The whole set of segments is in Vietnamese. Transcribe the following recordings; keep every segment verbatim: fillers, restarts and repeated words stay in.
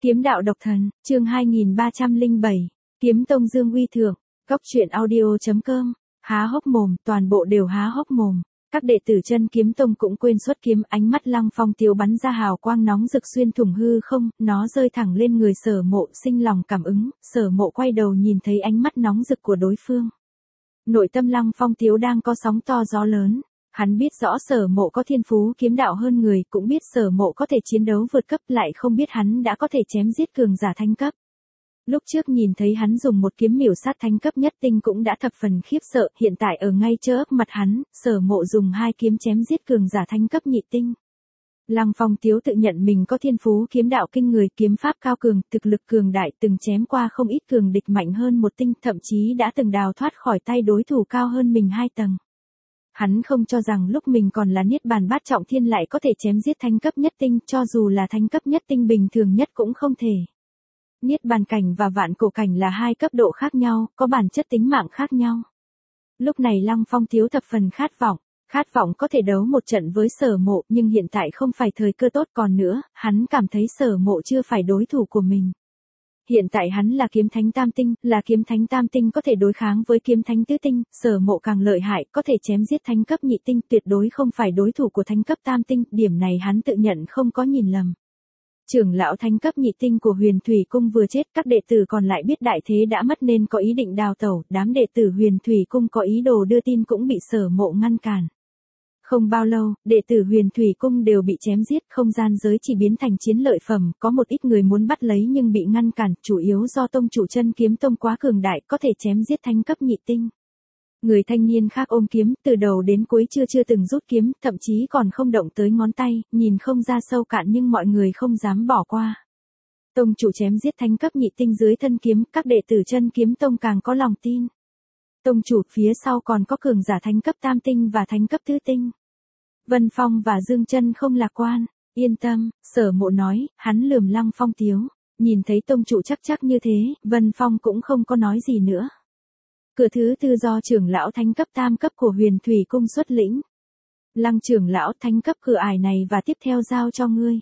Kiếm đạo độc thần, chương hai nghìn ba trăm lẻ bảy, Kiếm tông dương uy thượng, góc truyện audio.com, há hốc mồm, toàn bộ đều há hốc mồm. Các đệ tử chân kiếm tông cũng quên xuất kiếm, ánh mắt Lăng Phong Tiếu bắn ra hào quang nóng rực xuyên thủng hư không, nó rơi thẳng lên người Sở Mộ, sinh lòng cảm ứng. Sở Mộ quay đầu nhìn thấy ánh mắt nóng rực của đối phương. Nội tâm Lăng Phong Tiếu đang có sóng to gió lớn. Hắn biết rõ Sở Mộ có thiên phú kiếm đạo hơn người, cũng biết Sở Mộ có thể chiến đấu vượt cấp, lại không biết hắn đã có thể chém giết cường giả thánh cấp. Lúc trước nhìn thấy hắn dùng một kiếm miểu sát thánh cấp nhất tinh cũng đã thập phần khiếp sợ, hiện tại ở ngay trước mặt hắn, Sở Mộ dùng hai kiếm chém giết cường giả thánh cấp nhị tinh. Lăng Phong Tiếu tự nhận mình có thiên phú kiếm đạo kinh người, kiếm pháp cao cường, thực lực cường đại, từng chém qua không ít cường địch mạnh hơn một tinh, thậm chí đã từng đào thoát khỏi tay đối thủ cao hơn mình hai tầng. Hắn không cho rằng lúc mình còn là niết bàn bát trọng thiên lại có thể chém giết thánh cấp nhất tinh, cho dù là thánh cấp nhất tinh bình thường nhất cũng không thể. Niết bàn cảnh và vạn cổ cảnh là hai cấp độ khác nhau, có bản chất tính mạng khác nhau. Lúc này Lăng Phong Tiếu thập phần khát vọng, khát vọng có thể đấu một trận với Sở Mộ, nhưng hiện tại không phải thời cơ tốt, còn nữa, hắn cảm thấy Sở Mộ chưa phải đối thủ của mình. Hiện tại hắn là kiếm thánh tam tinh, là kiếm thánh tam tinh có thể đối kháng với kiếm thánh tứ tinh, Sở Mộ càng lợi hại, có thể chém giết thánh cấp nhị tinh, tuyệt đối không phải đối thủ của thánh cấp tam tinh, điểm này hắn tự nhận không có nhìn lầm. Trưởng lão thánh cấp nhị tinh của Huyền Thủy Cung vừa chết, các đệ tử còn lại biết đại thế đã mất nên có ý định đào tẩu, đám đệ tử Huyền Thủy Cung có ý đồ đưa tin cũng bị Sở Mộ ngăn cản. Không bao lâu, đệ tử Huyền Thủy Cung đều bị chém giết, không gian giới chỉ biến thành chiến lợi phẩm, có một ít người muốn bắt lấy nhưng bị ngăn cản, chủ yếu do tông chủ chân kiếm tông quá cường đại, có thể chém giết thánh cấp nhị tinh. Người thanh niên khác ôm kiếm, từ đầu đến cuối chưa chưa từng rút kiếm, thậm chí còn không động tới ngón tay, nhìn không ra sâu cạn nhưng mọi người không dám bỏ qua. Tông chủ chém giết thánh cấp nhị tinh dưới thân kiếm, các đệ tử chân kiếm tông càng có lòng tin. Tông chủ phía sau còn có cường giả thánh cấp tam tinh và thánh cấp tứ tinh. Vân Phong và Dương Chân không lạc quan, yên tâm, Sở Mộ nói, hắn lườm Lăng Phong Tiếu, nhìn thấy tông chủ chắc chắc như thế, Vân Phong cũng không có nói gì nữa. Cửa thứ tư do trưởng lão thánh cấp tam cấp của Huyền Thủy Cung xuất lĩnh. Lăng trưởng lão thánh cấp cửa ải này và tiếp theo giao cho ngươi.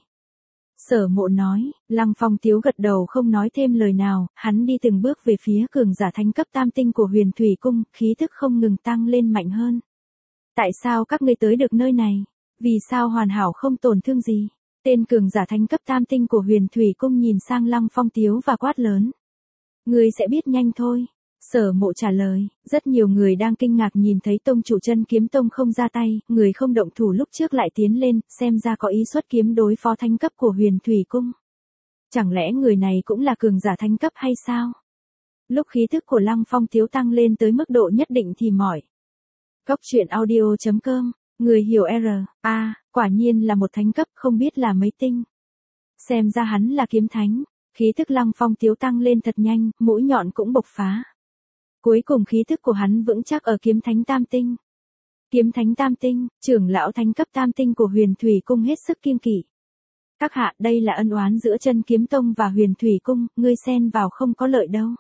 Sở Mộ nói, Lăng Phong Tiếu gật đầu không nói thêm lời nào, hắn đi từng bước về phía cường giả thánh cấp tam tinh của Huyền Thủy Cung, khí thức không ngừng tăng lên mạnh hơn. Tại sao các ngươi tới được nơi này? Vì sao hoàn hảo không tổn thương gì? Tên cường giả thánh cấp tam tinh của Huyền Thủy Cung nhìn sang Lăng Phong Tiếu và quát lớn. Ngươi sẽ biết nhanh thôi. Sở Mộ trả lời, rất nhiều người đang kinh ngạc nhìn thấy tông chủ chân kiếm tông không ra tay, người không động thủ lúc trước lại tiến lên, xem ra có ý xuất kiếm đối phó thánh cấp của Huyền Thủy Cung. Chẳng lẽ người này cũng là cường giả thánh cấp hay sao? Lúc khí thức của Lăng Phong Tiếu tăng lên tới mức độ nhất định thì mỏi. Góc truyện audio.com, người hiểu R, A, quả nhiên là một thánh cấp, không biết là mấy tinh. Xem ra hắn là kiếm thánh, khí thức Lăng Phong Tiếu tăng lên thật nhanh, mũi nhọn cũng bộc phá. Cuối cùng khí thức của hắn vững chắc ở kiếm thánh tam tinh. Kiếm thánh tam tinh, trưởng lão thánh cấp tam tinh của Huyền Thủy Cung hết sức kiêng kỵ. Các hạ, đây là ân oán giữa chân kiếm tông và Huyền Thủy Cung, ngươi xen vào không có lợi đâu.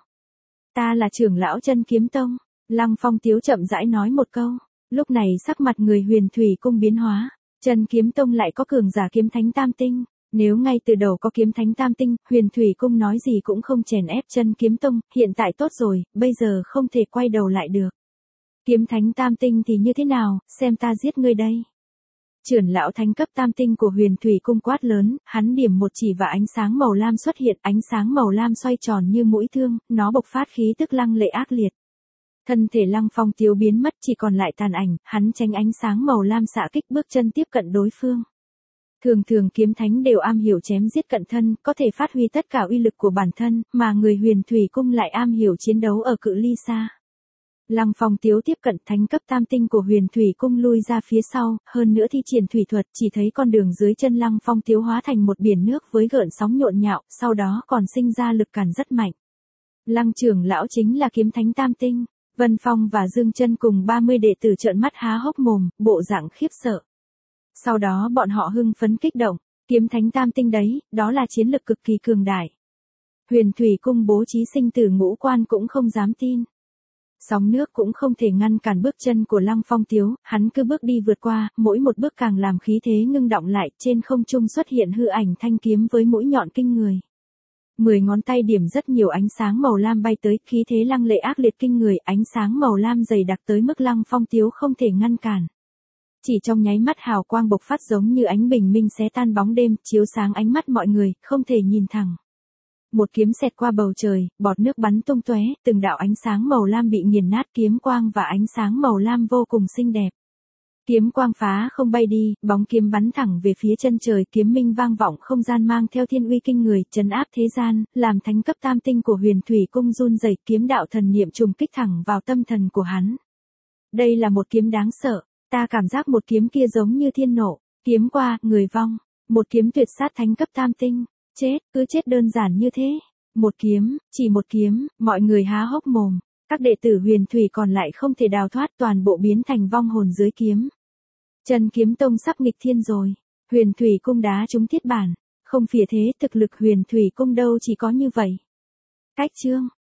Ta là trưởng lão chân kiếm tông, Lăng Phong Tiếu chậm rãi nói một câu. Lúc này sắc mặt người Huyền Thủy Cung biến hóa, chân kiếm tông lại có cường giả kiếm thánh tam tinh. Nếu ngay từ đầu có kiếm thánh tam tinh, Huyền Thủy Cung nói gì cũng không chèn ép chân kiếm tông, hiện tại tốt rồi, bây giờ không thể quay đầu lại được. Kiếm thánh tam tinh thì như thế nào, xem ta giết ngươi đây. Trưởng lão thánh cấp tam tinh của Huyền Thủy Cung quát lớn, hắn điểm một chỉ và ánh sáng màu lam xuất hiện, ánh sáng màu lam xoay tròn như mũi thương, nó bộc phát khí tức lăng lệ ác liệt. Thân thể Lăng Phong Tiếu biến mất chỉ còn lại tàn ảnh, hắn tránh ánh sáng màu lam xạ kích bước chân tiếp cận đối phương. Thường thường kiếm thánh đều am hiểu chém giết cận thân, có thể phát huy tất cả uy lực của bản thân, mà người Huyền Thủy Cung lại am hiểu chiến đấu ở cự ly xa. Lăng Phong Tiếu tiếp cận thánh cấp tam tinh của Huyền Thủy Cung lui ra phía sau, hơn nữa thi triển thủy thuật, chỉ thấy con đường dưới chân Lăng Phong Tiếu hóa thành một biển nước với gợn sóng nhộn nhạo, sau đó còn sinh ra lực cản rất mạnh. Lăng trưởng lão chính là kiếm thánh tam tinh, Vân Phong và Dương Chân cùng ba mươi đệ tử trợn mắt há hốc mồm, bộ dạng khiếp sợ. Sau đó bọn họ hưng phấn kích động, kiếm thánh tam tinh đấy, đó là chiến lực cực kỳ cường đại. Huyền Thủy Cung bố trí sinh tử ngũ quan cũng không dám tin. Sóng nước cũng không thể ngăn cản bước chân của Lăng Phong Tiếu, hắn cứ bước đi vượt qua, mỗi một bước càng làm khí thế ngưng động lại, trên không trung xuất hiện hư ảnh thanh kiếm với mũi nhọn kinh người. Mười ngón tay điểm rất nhiều ánh sáng màu lam bay tới, khí thế lăng lệ ác liệt kinh người, ánh sáng màu lam dày đặc tới mức Lăng Phong Tiếu không thể ngăn cản. Chỉ trong nháy mắt hào quang bộc phát giống như ánh bình minh xé tan bóng đêm, chiếu sáng ánh mắt mọi người, không thể nhìn thẳng. Một kiếm xẹt qua bầu trời, bọt nước bắn tung tóe, từng đạo ánh sáng màu lam bị nghiền nát, kiếm quang và ánh sáng màu lam vô cùng xinh đẹp. Kiếm quang phá không bay đi, bóng kiếm bắn thẳng về phía chân trời, kiếm minh vang vọng không gian mang theo thiên uy kinh người, trấn áp thế gian, làm thánh cấp tam tinh của Huyền Thủy Cung run rẩy, kiếm đạo thần niệm trùng kích thẳng vào tâm thần của hắn. Đây là một kiếm đáng sợ, ta cảm giác một kiếm kia giống như thiên nộ, kiếm qua, người vong, một kiếm tuyệt sát thánh cấp tam tinh, chết, cứ chết đơn giản như thế. Một kiếm, chỉ một kiếm, mọi người há hốc mồm, các đệ tử Huyền Thủy còn lại không thể đào thoát, toàn bộ biến thành vong hồn dưới kiếm. Chân Kiếm Tông sắp nghịch thiên rồi. Huyền Thủy Cung đá trúng thiết bản. Không phỉa thế, thực lực Huyền Thủy Cung đâu chỉ có như vậy. Cách chương